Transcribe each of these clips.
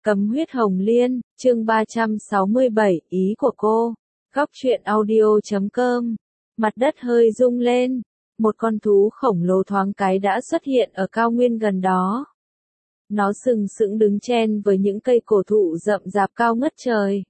Cấm huyết hồng liên, chương 367, ý của cô. Góc truyện audio.com. Mặt đất hơi rung lên. Một con thú khổng lồ thoáng cái đã xuất hiện ở cao nguyên gần đó. Nó sừng sững đứng chen với những cây cổ thụ rậm rạp cao ngất trời.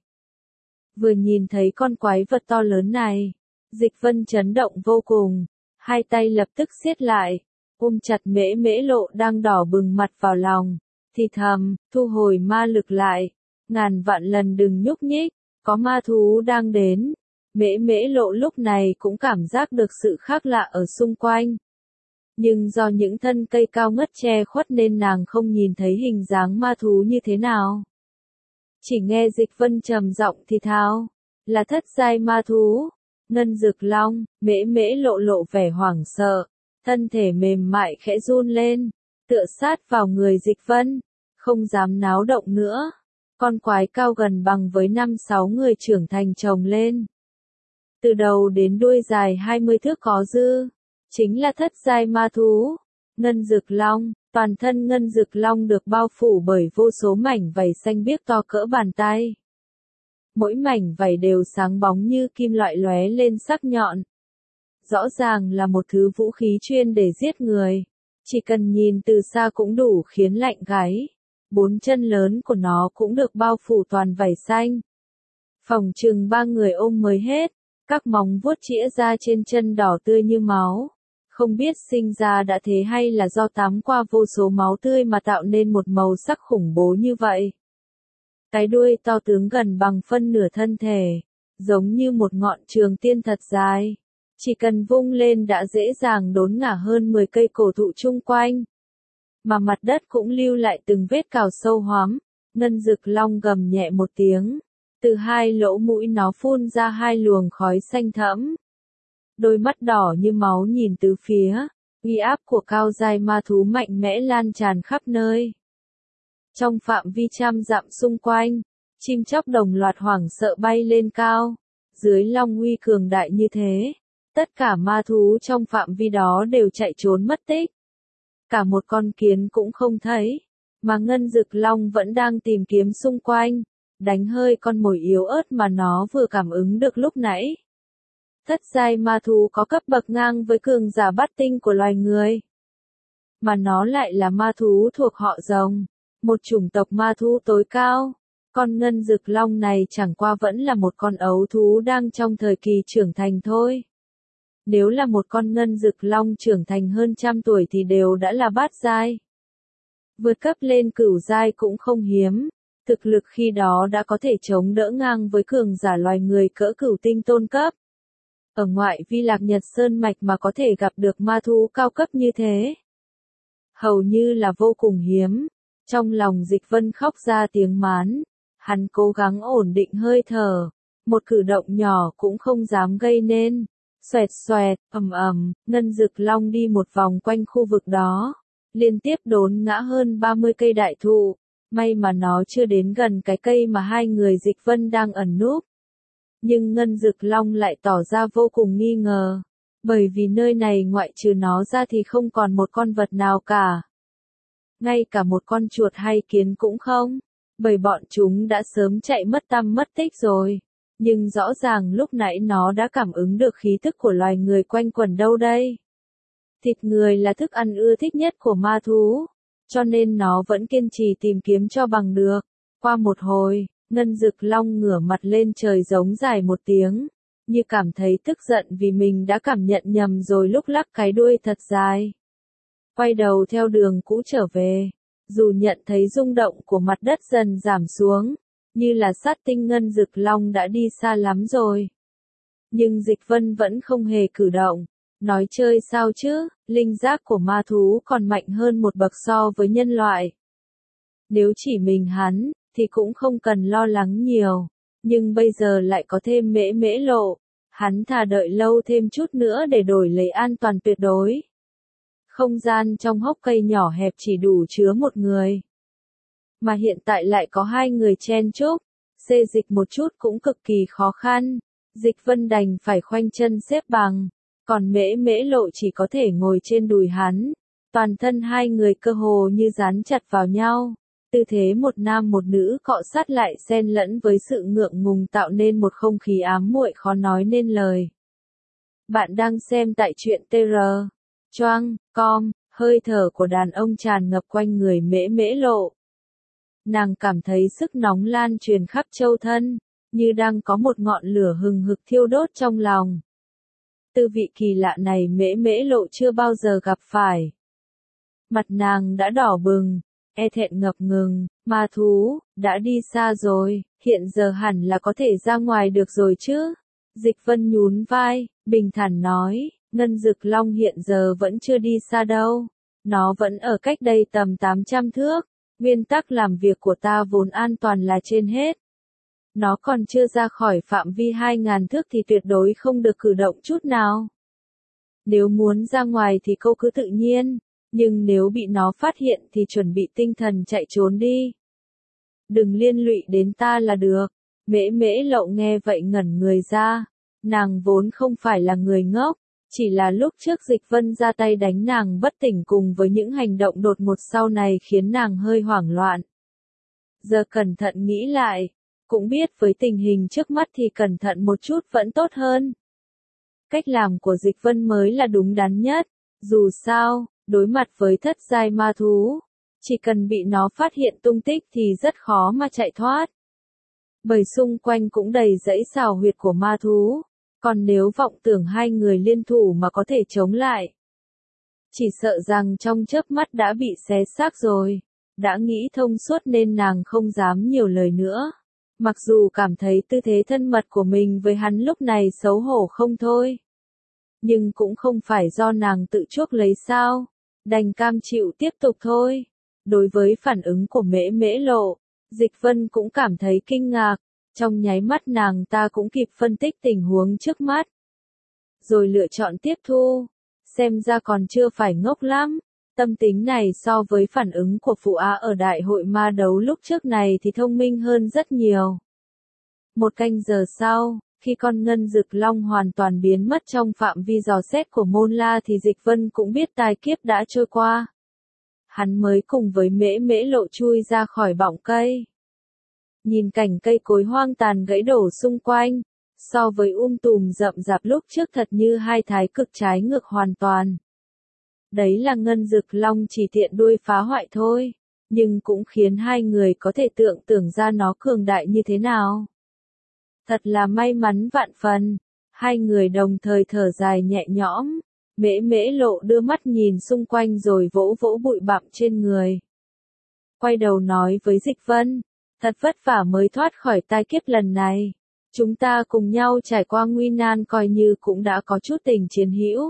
Vừa nhìn thấy con quái vật to lớn này, Dịch Vân chấn động vô cùng. Hai tay lập tức siết lại, ôm chặt Mễ Mễ Lộ đang đỏ bừng mặt vào lòng. Thì thầm, thu hồi ma lực lại, ngàn vạn lần đừng nhúc nhích, có ma thú đang đến. Mễ Mễ Lộ lúc này cũng cảm giác được sự khác lạ ở xung quanh. Nhưng do những thân cây cao ngất che khuất nên nàng không nhìn thấy hình dáng ma thú như thế nào. Chỉ nghe Dịch Vân trầm giọng thì thào, là thất giai ma thú, Ngân Dực Long. Mễ Mễ Lộ lộ vẻ hoảng sợ, thân thể mềm mại khẽ run lên, tựa sát vào người Dịch Vân, không dám náo động nữa. Con quái cao gần bằng với 5-6 người trưởng thành chồng lên. Từ đầu đến đuôi dài 20 thước có dư, chính là thất giai ma thú, Ngân Dực Long. Toàn thân Ngân Dực Long được bao phủ bởi vô số mảnh vảy xanh biếc to cỡ bàn tay. Mỗi mảnh vảy đều sáng bóng như kim loại lóe lên sắc nhọn. Rõ ràng là một thứ vũ khí chuyên để giết người. Chỉ cần nhìn từ xa cũng đủ khiến lạnh gáy. 4 chân lớn của nó cũng được bao phủ toàn vảy xanh. Phỏng chừng 3 người ôm mới hết. Các móng vuốt chĩa ra trên chân đỏ tươi như máu. Không biết sinh ra đã thế hay là do tắm qua vô số máu tươi mà tạo nên một màu sắc khủng bố như vậy. Cái đuôi to tướng gần bằng phân nửa thân thể, giống như một ngọn trường tiên thật dài. Chỉ cần vung lên đã dễ dàng đốn ngả hơn 10 cây cổ thụ chung quanh. Mà mặt đất cũng lưu lại từng vết cào sâu hoắm. Ngân Dực Long gầm nhẹ một tiếng. Từ hai lỗ mũi nó phun ra hai luồng khói xanh thẫm. Đôi mắt đỏ như máu nhìn từ phía, uy áp của cao giai ma thú mạnh mẽ lan tràn khắp nơi. Trong phạm vi trăm dặm xung quanh, chim chóc đồng loạt hoảng sợ bay lên cao. Dưới long uy cường đại như thế, tất cả ma thú trong phạm vi đó đều chạy trốn mất tích. Cả một con kiến cũng không thấy, mà Ngân Dực Long vẫn đang tìm kiếm xung quanh, đánh hơi con mồi yếu ớt mà nó vừa cảm ứng được lúc nãy. Thất giai ma thú có cấp bậc ngang với cường giả bát tinh của loài người. Mà nó lại là ma thú thuộc họ rồng, một chủng tộc ma thú tối cao. Con Ngân Dực Long này chẳng qua vẫn là một con ấu thú đang trong thời kỳ trưởng thành thôi. Nếu là một con Ngân Dực Long trưởng thành hơn 100 tuổi thì đều đã là bát giai. Vượt cấp lên cửu giai cũng không hiếm. Thực lực khi đó đã có thể chống đỡ ngang với cường giả loài người cỡ cửu tinh tôn cấp. Ở ngoại vi Lạc Nhật Sơn Mạch mà có thể gặp được ma thú cao cấp như thế, hầu như là vô cùng hiếm. Trong lòng Dịch Vân khóc ra tiếng mán, hắn cố gắng ổn định hơi thở, một cử động nhỏ cũng không dám gây nên. Xoẹt xoẹt, ầm ầm, Ngân Dực Long đi một vòng quanh khu vực đó, liên tiếp đốn ngã hơn 30 cây đại thụ. May mà nó chưa đến gần cái cây mà hai người Dịch Vân đang ẩn núp. Nhưng Ngân Dực Long lại tỏ ra vô cùng nghi ngờ, bởi vì nơi này ngoại trừ nó ra thì không còn một con vật nào cả. Ngay cả một con chuột hay kiến cũng không, bởi bọn chúng đã sớm chạy mất tăm mất tích rồi. Nhưng rõ ràng lúc nãy nó đã cảm ứng được khí thức của loài người quanh quẩn đâu đây. Thịt người là thức ăn ưa thích nhất của ma thú, cho nên nó vẫn kiên trì tìm kiếm cho bằng được. Qua một hồi, Ngân Dực Long ngửa mặt lên trời giống dài một tiếng, như cảm thấy tức giận vì mình đã cảm nhận nhầm rồi lúc lắc cái đuôi thật dài. Quay đầu theo đường cũ trở về, dù nhận thấy rung động của mặt đất dần giảm xuống, như là sát tinh Ngân Dực Long đã đi xa lắm rồi. Nhưng Dịch Vân vẫn không hề cử động, nói chơi sao chứ, linh giác của ma thú còn mạnh hơn một bậc so với nhân loại. Nếu chỉ mình hắn, thì cũng không cần lo lắng nhiều, nhưng bây giờ lại có thêm Mễ Mễ Lộ, hắn thà đợi lâu thêm chút nữa để đổi lấy an toàn tuyệt đối. Không gian trong hốc cây nhỏ hẹp chỉ đủ chứa một người, mà hiện tại lại có hai người chen chúc, xê dịch một chút cũng cực kỳ khó khăn. Dịch Vân đành phải khoanh chân xếp bằng, còn Mễ Mễ Lộ chỉ có thể ngồi trên đùi hắn. Toàn thân hai người cơ hồ như dán chặt vào nhau, Tư thế một nam một nữ cọ sát lại xen lẫn với sự ngượng ngùng tạo nên một không khí ám muội khó nói nên lời. Bạn đang xem tại truyện TR. Choang, com, hơi thở của đàn ông tràn ngập quanh người Mễ Mễ Lộ. Nàng cảm thấy sức nóng lan truyền khắp châu thân, như đang có một ngọn lửa hừng hực thiêu đốt trong lòng. Tư vị kỳ lạ này Mễ Mễ Lộ chưa bao giờ gặp phải. Mặt nàng đã đỏ bừng, e thẹn ngập ngừng, ma thú, đã đi xa rồi, hiện giờ hẳn là có thể ra ngoài được rồi chứ. Dịch Vân nhún vai, bình thản nói, Ngân Dực Long hiện giờ vẫn chưa đi xa đâu. Nó vẫn ở cách đây tầm 800 thước. Nguyên tắc làm việc của ta vốn an toàn là trên hết. Nó còn chưa ra khỏi phạm vi 2.000 thước thì tuyệt đối không được cử động chút nào. Nếu muốn ra ngoài thì cô cứ tự nhiên, nhưng nếu bị nó phát hiện thì chuẩn bị tinh thần chạy trốn đi. Đừng liên lụy đến ta là được. Mễ Mễ Lộ nghe vậy ngẩn người ra. Nàng vốn không phải là người ngốc, chỉ là lúc trước Dịch Vân ra tay đánh nàng bất tỉnh cùng với những hành động đột ngột sau này khiến nàng hơi hoảng loạn. Giờ cẩn thận nghĩ lại, cũng biết với tình hình trước mắt thì cẩn thận một chút vẫn tốt hơn. Cách làm của Dịch Vân mới là đúng đắn nhất, dù sao, đối mặt với thất giai ma thú, chỉ cần bị nó phát hiện tung tích thì rất khó mà chạy thoát. Bởi xung quanh cũng đầy dãy xào huyệt của ma thú, còn nếu vọng tưởng hai người liên thủ mà có thể chống lại, chỉ sợ rằng trong chớp mắt đã bị xé xác rồi. Đã nghĩ thông suốt nên nàng không dám nhiều lời nữa. Mặc dù cảm thấy tư thế thân mật của mình với hắn lúc này xấu hổ không thôi. Nhưng cũng không phải do nàng tự chuốc lấy sao. Đành cam chịu tiếp tục thôi. Đối với phản ứng của Mễ Mễ Lộ, Dịch Vân cũng cảm thấy kinh ngạc. Trong nháy mắt nàng ta cũng kịp phân tích tình huống trước mắt. Rồi lựa chọn tiếp thu. Xem ra còn chưa phải ngốc lắm. Tâm tính này so với phản ứng của Phụ Á ở đại hội ma đấu lúc trước này thì thông minh hơn rất nhiều. Một canh giờ sau, khi con Ngân Dực Long hoàn toàn biến mất trong phạm vi dò xét của Môn La thì Dịch Vân cũng biết tai kiếp đã trôi qua. Hắn mới cùng với Mễ Mễ Lộ chui ra khỏi bọng cây. Nhìn cảnh cây cối hoang tàn gãy đổ xung quanh, so với tùm rậm rạp lúc trước thật như hai thái cực trái ngược hoàn toàn. Đấy là Ngân Dực Long chỉ tiện đuôi phá hoại thôi, nhưng cũng khiến hai người có thể tưởng ra nó cường đại như thế nào. Thật là may mắn vạn phần, hai người đồng thời thở dài nhẹ nhõm. Mễ Mễ Lộ đưa mắt nhìn xung quanh rồi vỗ vỗ bụi bặm trên người. Quay đầu nói với Dịch Vân, thật vất vả mới thoát khỏi tai kiếp lần này. Chúng ta cùng nhau trải qua nguy nan coi như cũng đã có chút tình chiến hữu.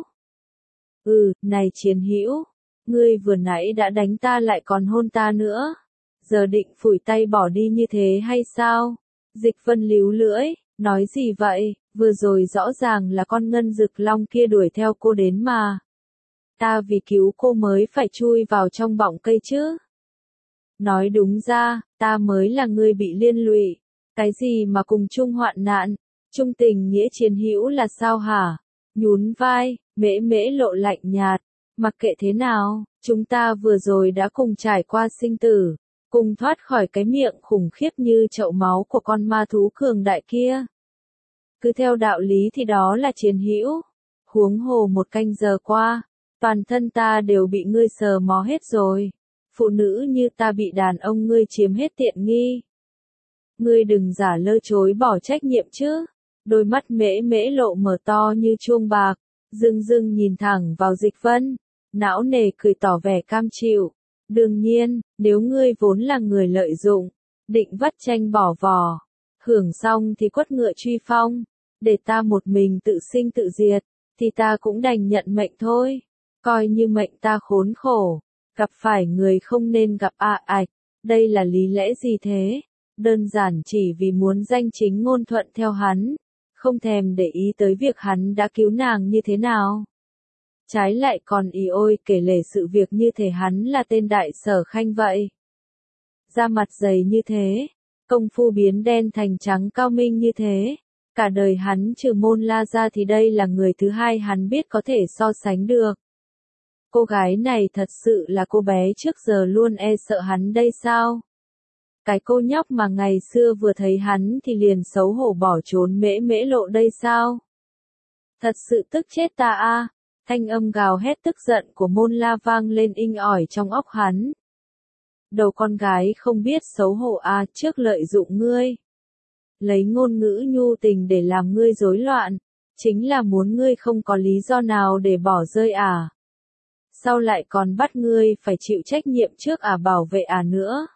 Này chiến hữu, ngươi vừa nãy đã đánh ta lại còn hôn ta nữa. Giờ định phủi tay bỏ đi như thế hay sao? Dịch Vân líu lưỡi, nói gì vậy, vừa rồi rõ ràng là con Ngân Dực Long kia đuổi theo cô đến mà. Ta vì cứu cô mới phải chui vào trong bọng cây chứ. Nói đúng ra, ta mới là người bị liên lụy. Cái gì mà cùng chung hoạn nạn, chung tình nghĩa chiến hữu là sao hả? Nhún vai, Mễ Mễ Lộ lạnh nhạt, mặc kệ thế nào, chúng ta vừa rồi đã cùng trải qua sinh tử, cùng thoát khỏi cái miệng khủng khiếp như chậu máu của con ma thú cường đại kia. Cứ theo đạo lý thì đó là chiến hữu. Huống hồ một canh giờ qua, toàn thân ta đều bị ngươi sờ mó hết rồi. Phụ nữ như ta bị đàn ông ngươi chiếm hết tiện nghi. Ngươi đừng giả lơ chối bỏ trách nhiệm chứ. Đôi mắt Mễ Mễ Lộ mở to như chuông bạc, dưng dưng nhìn thẳng vào Dịch Vân, não nề cười tỏ vẻ cam chịu. Đương nhiên, nếu ngươi vốn là người lợi dụng, định vắt tranh bỏ vò, hưởng xong thì quất ngựa truy phong, để ta một mình tự sinh tự diệt, thì ta cũng đành nhận mệnh thôi. Coi như mệnh ta khốn khổ, gặp phải người không nên gặp ạch, đây là lý lẽ gì thế? Đơn giản chỉ vì muốn danh chính ngôn thuận theo hắn, không thèm để ý tới việc hắn đã cứu nàng như thế nào. Trái lại còn ý ôi kể lể sự việc như thể hắn là tên đại sở khanh vậy. Da mặt dày như thế, công phu biến đen thành trắng cao minh như thế, cả đời hắn trừ Môn La ra thì đây là người thứ hai hắn biết có thể so sánh được. Cô gái này thật sự là cô bé trước giờ luôn e sợ hắn đây sao? Cái cô nhóc mà ngày xưa vừa thấy hắn thì liền xấu hổ bỏ trốn Mễ Mễ Lộ đây sao? Thật sự tức chết ta a. Thanh âm gào hét tức giận của Môn La vang lên inh ỏi trong óc hắn. Đầu con gái không biết xấu hổ a, trước lợi dụng ngươi. Lấy ngôn ngữ nhu tình để làm ngươi rối loạn, chính là muốn ngươi không có lý do nào để bỏ rơi à. Sau lại còn bắt ngươi phải chịu trách nhiệm trước bảo vệ nữa.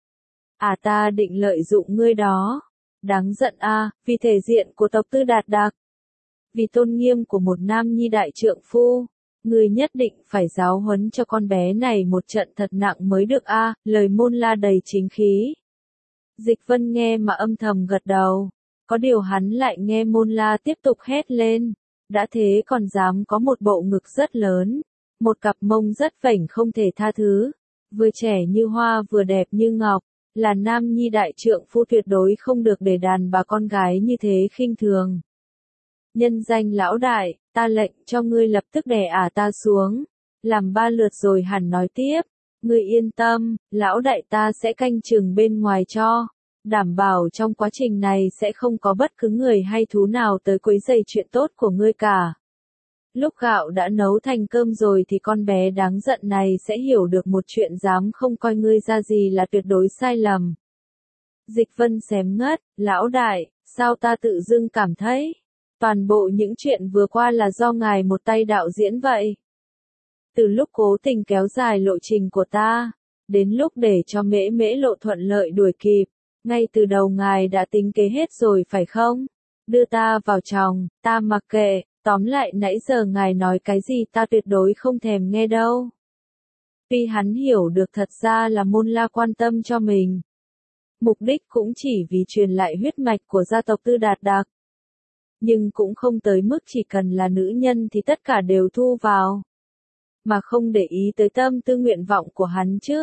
Ta định lợi dụng ngươi đó. Đáng giận vì thể diện của tộc Tư Đạt Đạc. Vì tôn nghiêm của một nam nhi đại trượng phu. Ngươi nhất định phải giáo huấn cho con bé này một trận thật nặng mới được lời Môn La đầy chính khí. Dịch Vân nghe mà âm thầm gật đầu. Có điều hắn lại nghe Môn La tiếp tục hét lên. Đã thế còn dám có một bộ ngực rất lớn. Một cặp mông rất vảnh không thể tha thứ. Vừa trẻ như hoa vừa đẹp như ngọc. Là nam nhi đại trượng phu tuyệt đối không được để đàn bà con gái như thế khinh thường. Nhân danh lão đại, ta lệnh cho ngươi lập tức đè ta xuống. Làm 3 lượt rồi hẳn nói tiếp. Ngươi yên tâm, lão đại ta sẽ canh chừng bên ngoài cho. Đảm bảo trong quá trình này sẽ không có bất cứ người hay thú nào tới quấy rầy chuyện tốt của ngươi cả. Lúc gạo đã nấu thành cơm rồi thì con bé đáng giận này sẽ hiểu được một chuyện dám không coi ngươi ra gì là tuyệt đối sai lầm. Dịch Vân xém ngất, lão đại, sao ta tự dưng cảm thấy, toàn bộ những chuyện vừa qua là do ngài một tay đạo diễn vậy. Từ lúc cố tình kéo dài lộ trình của ta, đến lúc để cho Mễ Mễ Lộ thuận lợi đuổi kịp, ngay từ đầu ngài đã tính kế hết rồi phải không? Đưa ta vào chồng, ta mặc kệ. Tóm lại nãy giờ ngài nói cái gì ta tuyệt đối không thèm nghe đâu. Tuy hắn hiểu được thật ra là Môn La quan tâm cho mình. Mục đích cũng chỉ vì truyền lại huyết mạch của gia tộc Tư Đạt Đạc. Nhưng cũng không tới mức chỉ cần là nữ nhân thì tất cả đều thu vào. Mà không để ý tới tâm tư nguyện vọng của hắn chứ.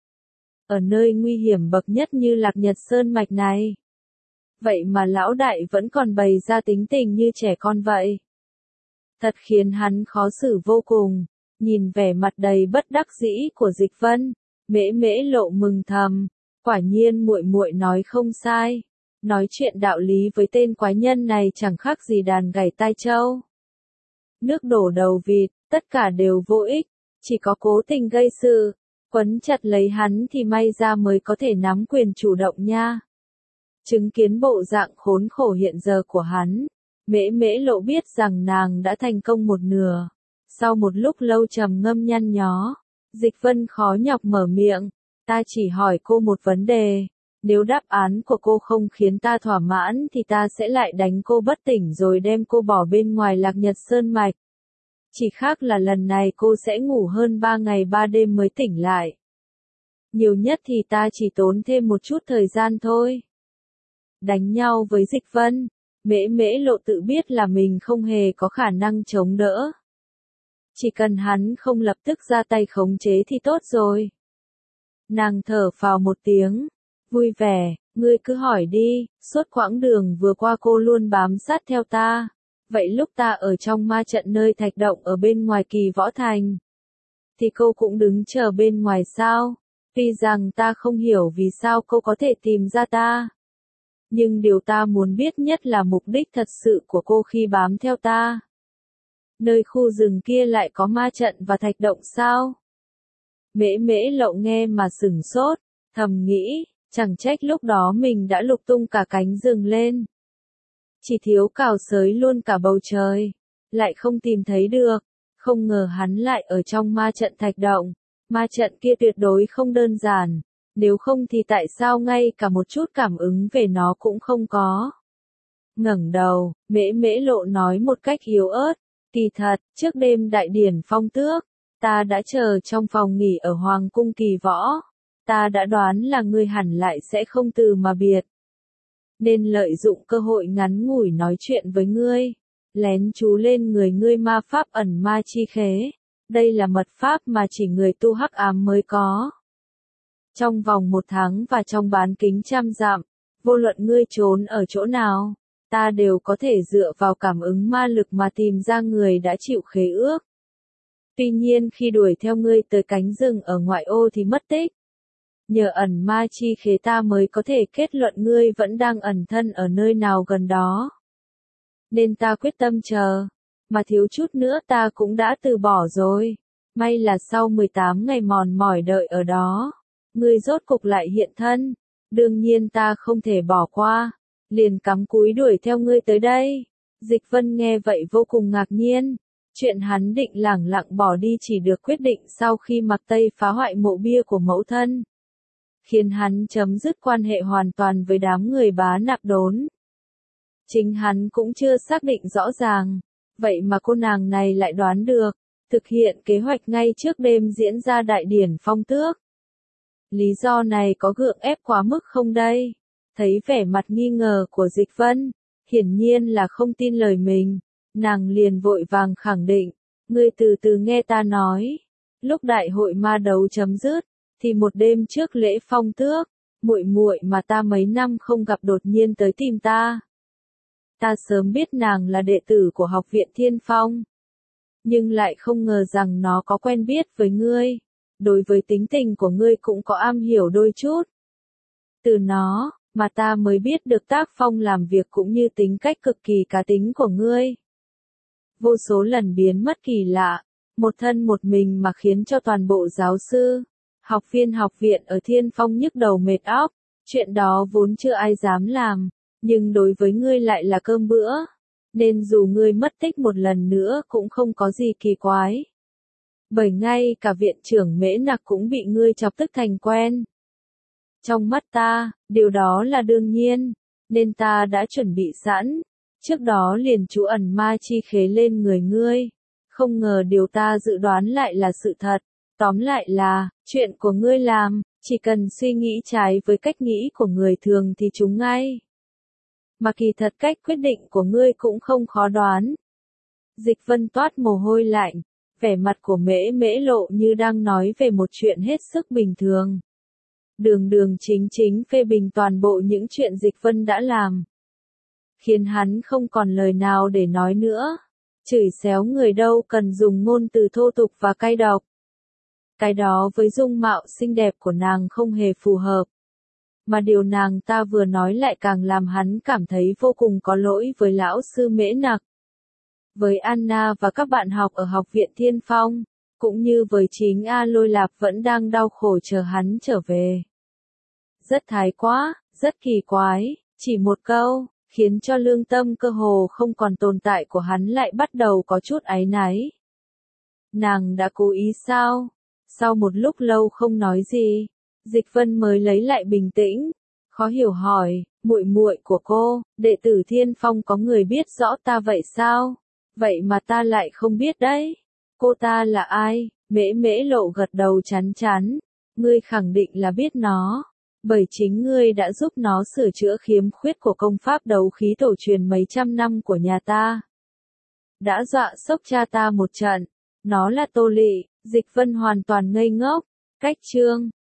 Ở nơi nguy hiểm bậc nhất như Lạc Nhật Sơn Mạch này. Vậy mà lão đại vẫn còn bày ra tính tình như trẻ con vậy. Thật khiến hắn khó xử vô cùng, nhìn vẻ mặt đầy bất đắc dĩ của Dịch Vân, Mễ Mễ Lộ mừng thầm, quả nhiên muội muội nói không sai, nói chuyện đạo lý với tên quái nhân này chẳng khác gì đàn gảy tai trâu. Nước đổ đầu vịt, tất cả đều vô ích, chỉ có cố tình gây sự, quấn chặt lấy hắn thì may ra mới có thể nắm quyền chủ động nha. Chứng kiến bộ dạng khốn khổ hiện giờ của hắn. Mễ Mễ Lộ biết rằng nàng đã thành công một nửa. Sau một lúc lâu trầm ngâm nhăn nhó, Dịch Vân khó nhọc mở miệng, ta chỉ hỏi cô một vấn đề, nếu đáp án của cô không khiến ta thỏa mãn thì ta sẽ lại đánh cô bất tỉnh rồi đem cô bỏ bên ngoài Lạc Nhật Sơn Mạch. Chỉ khác là lần này cô sẽ ngủ hơn 3 ngày 3 đêm mới tỉnh lại. Nhiều nhất thì ta chỉ tốn thêm một chút thời gian thôi. Đánh nhau với Dịch Vân. Mễ Mễ Lộ tự biết là mình không hề có khả năng chống đỡ. Chỉ cần hắn không lập tức ra tay khống chế thì tốt rồi. Nàng thở phào một tiếng, vui vẻ, ngươi cứ hỏi đi, suốt quãng đường vừa qua cô luôn bám sát theo ta. Vậy lúc ta ở trong ma trận nơi thạch động ở bên ngoài Kỳ Võ Thành, thì cô cũng đứng chờ bên ngoài sao? Tuy rằng ta không hiểu vì sao cô có thể tìm ra ta. Nhưng điều ta muốn biết nhất là mục đích thật sự của cô khi bám theo ta. Nơi khu rừng kia lại có ma trận và thạch động sao? Mễ Mễ Lộ nghe mà sửng sốt, thầm nghĩ, chẳng trách lúc đó mình đã lục tung cả cánh rừng lên. Chỉ thiếu cào xới luôn cả bầu trời, lại không tìm thấy được, không ngờ hắn lại ở trong ma trận thạch động. Ma trận kia tuyệt đối không đơn giản. Nếu không thì tại sao ngay cả một chút cảm ứng về nó cũng không có. Ngẩng đầu, Mễ Mễ Lộ nói một cách yếu ớt, kỳ thật, trước đêm đại điển phong tước, ta đã chờ trong phòng nghỉ ở Hoàng cung Kỳ Võ. Ta đã đoán là ngươi hẳn lại sẽ không từ mà biệt. Nên lợi dụng cơ hội ngắn ngủi nói chuyện với ngươi, lén chú lên người ngươi ma pháp ẩn ma chi khế. Đây là mật pháp mà chỉ người tu hắc ám mới có. Trong vòng 1 tháng và trong bán kính 100 dặm, vô luận ngươi trốn ở chỗ nào, ta đều có thể dựa vào cảm ứng ma lực mà tìm ra người đã chịu khế ước. Tuy nhiên khi đuổi theo ngươi tới cánh rừng ở ngoại ô thì mất tích. Nhờ ẩn ma chi khế ta mới có thể kết luận ngươi vẫn đang ẩn thân ở nơi nào gần đó. Nên ta quyết tâm chờ, mà thiếu chút nữa ta cũng đã từ bỏ rồi. May là sau 18 ngày mòn mỏi đợi ở đó, ngươi rốt cục lại hiện thân. Đương nhiên ta không thể bỏ qua, liền cắm cúi đuổi theo ngươi tới đây. Dịch Vân nghe vậy vô cùng ngạc nhiên. Chuyện hắn định lẳng lặng bỏ đi chỉ được quyết định sau khi Mạc Tây phá hoại mộ bia của mẫu thân, khiến hắn chấm dứt quan hệ hoàn toàn với đám người Bá Nạp Đốn. Chính hắn cũng chưa xác định rõ ràng, vậy mà cô nàng này lại đoán được, thực hiện kế hoạch ngay trước đêm diễn ra đại điển phong tước. Lý do này có gượng ép quá mức không đây? Thấy vẻ mặt nghi ngờ của Dịch Vân, hiển nhiên là không tin lời mình, nàng liền vội vàng khẳng định, ngươi từ từ nghe ta nói. Lúc đại hội ma đấu chấm dứt, thì một đêm trước lễ phong tước, muội muội mà ta mấy năm không gặp đột nhiên tới tìm ta. Ta sớm biết nàng là đệ tử của học viện Thiên Phong, nhưng lại không ngờ rằng nó có quen biết với ngươi. Đối với tính tình của ngươi cũng có am hiểu đôi chút. Từ nó, mà ta mới biết được tác phong làm việc cũng như tính cách cực kỳ cá tính của ngươi. Vô số lần biến mất kỳ lạ, một thân một mình mà khiến cho toàn bộ giáo sư, học viên học viện ở Thiên Phong nhức đầu mệt óc. Chuyện đó vốn chưa ai dám làm, nhưng đối với ngươi lại là cơm bữa, nên dù ngươi mất tích một lần nữa cũng không có gì kỳ quái. Bởi ngay cả viện trưởng Mễ Nặc cũng bị ngươi chọc tức thành quen. Trong mắt ta, điều đó là đương nhiên, nên ta đã chuẩn bị sẵn, trước đó liền trú ẩn ma chi khế lên người ngươi. Không ngờ điều ta dự đoán lại là sự thật. Tóm lại là, chuyện của ngươi làm, chỉ cần suy nghĩ trái với cách nghĩ của người thường thì trúng ngay. Mà kỳ thật cách quyết định của ngươi cũng không khó đoán. Dịch Vân toát mồ hôi lạnh, vẻ mặt của Mễ Mễ lộ như đang nói về một chuyện hết sức bình thường. Đường đường chính chính phê bình toàn bộ những chuyện Dịch Vân đã làm, khiến hắn không còn lời nào để nói nữa. Chửi xéo người đâu cần dùng ngôn từ thô tục và cay độc. Cái đó với dung mạo xinh đẹp của nàng không hề phù hợp. Mà điều nàng ta vừa nói lại càng làm hắn cảm thấy vô cùng có lỗi với lão sư Mễ Nặc, với Anna và các bạn học ở học viện Thiên Phong, cũng như với chính A Lôi Lạp vẫn đang đau khổ chờ hắn trở về. Rất thái quá, rất kỳ quái, chỉ một câu, khiến cho lương tâm cơ hồ không còn tồn tại của hắn lại bắt đầu có chút áy náy. Nàng đã cố ý sao? Sau một lúc lâu không nói gì, Dịch Vân mới lấy lại bình tĩnh, khó hiểu hỏi, muội muội của cô, đệ tử Thiên Phong có người biết rõ ta vậy sao? Vậy mà ta lại không biết đấy. Cô ta là ai? Mễ Mễ lộ gật đầu chán chán. Ngươi khẳng định là biết nó, bởi chính ngươi đã giúp nó sửa chữa khiếm khuyết của công pháp đấu khí tổ truyền mấy trăm năm của nhà ta. Đã dọa sốc cha ta một trận. Nó là Tô Lị. Dịch Vân hoàn toàn ngây ngốc. Cách chương